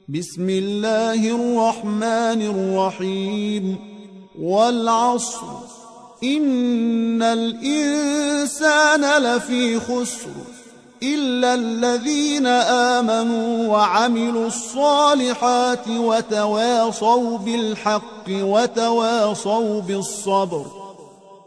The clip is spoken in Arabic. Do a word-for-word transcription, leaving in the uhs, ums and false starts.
بسم الله الرحمن الرحيم والعصر إن الإنسان لفي خسر إلا الذين آمنوا وعملوا الصالحات وتواصوا بالحق وتواصوا بالصبر